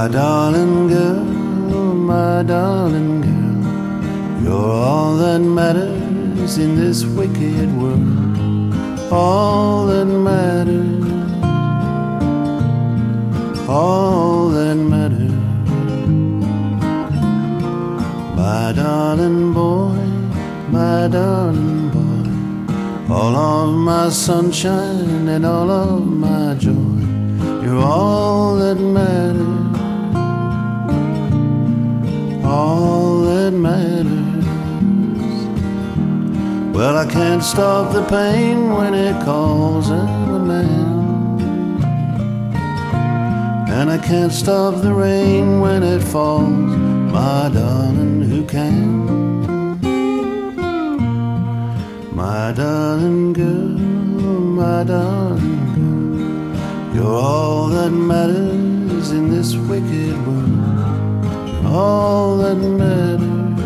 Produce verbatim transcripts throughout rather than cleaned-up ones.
darling girl, my darling girl, you're all that matters in this wicked world. All that matters, all that matters. My darling boy, my darling boy, all of my sunshine and all of my joy, you're all that matters, all that matters. Well, I can't stop the pain when it calls out a man, and I can't stop the rain when it falls. My darling, who can? My darling girl, my darling girl, you're all that matters in this wicked world. You're all that matters,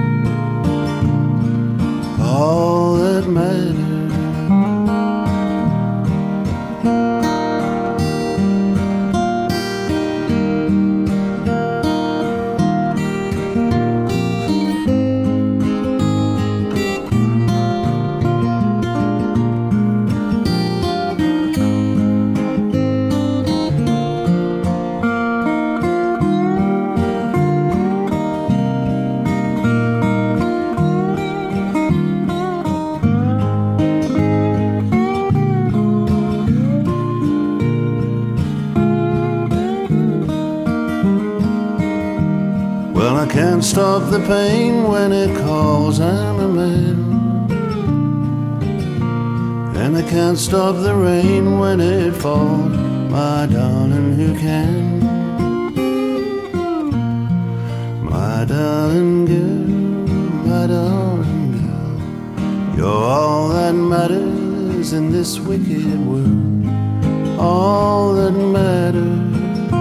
all that matters. Well, I can't stop the pain when it calls, I'm a man, and I can't stop the rain when it falls. My darling, who can? My darling girl, my darling girl, you're all that matters in this wicked world. All that matters,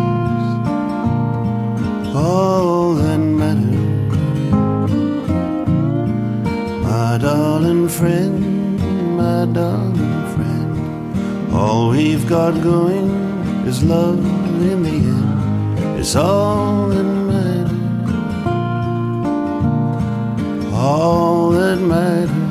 all that matters. My darling friend, my darling friend, all we've got going is love in the end. It's all that matters, all that matters.